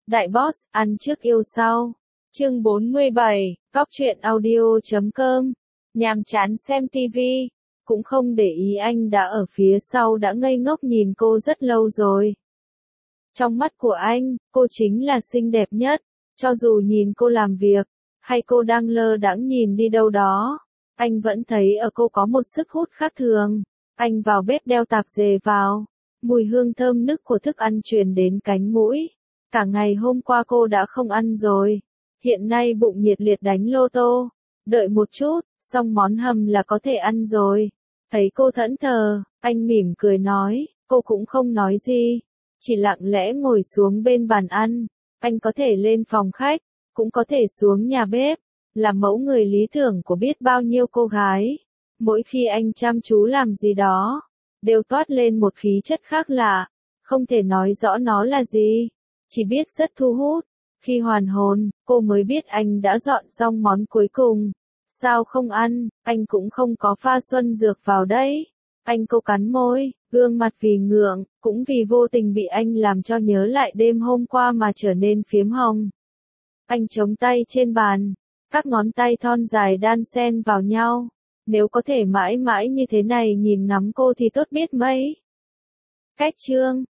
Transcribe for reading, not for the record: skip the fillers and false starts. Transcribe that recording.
Đại Boss, ăn trước yêu sau. Chương 47, Cóc truyện audio.com. Nhàm chán xem TV, cũng không để ý anh đã ở phía sau đã ngây ngốc nhìn cô rất lâu rồi. Trong mắt của anh, cô chính là xinh đẹp nhất, cho dù nhìn cô làm việc, hay cô đang lơ đãng nhìn đi đâu đó, anh vẫn thấy ở cô có một sức hút khác thường. Anh vào bếp đeo tạp dề vào, mùi hương thơm nức của thức ăn truyền đến cánh mũi. Cả ngày hôm qua cô đã không ăn rồi, hiện nay bụng nhiệt liệt đánh lô tô, đợi một chút, xong món hầm là có thể ăn rồi. Thấy cô thẫn thờ, anh mỉm cười nói, cô cũng không nói gì, chỉ lặng lẽ ngồi xuống bên bàn ăn. Anh có thể lên phòng khách, cũng có thể xuống nhà bếp, là mẫu người lý tưởng của biết bao nhiêu cô gái. Mỗi khi anh chăm chú làm gì đó, đều toát lên một khí chất khác lạ, không thể nói rõ nó là gì, chỉ biết rất thu hút. Khi hoàn hồn, cô mới biết anh đã dọn xong món cuối cùng. Sao không ăn, anh cũng không có pha xuân dược vào đấy. Anh cô cắn môi, gương mặt vì ngượng, cũng vì vô tình bị anh làm cho nhớ lại đêm hôm qua mà trở nên phiếm hồng. Anh chống tay trên bàn, các ngón tay thon dài đan xen vào nhau. Nếu có thể mãi mãi như thế này nhìn ngắm cô thì tốt biết mấy. Cách chương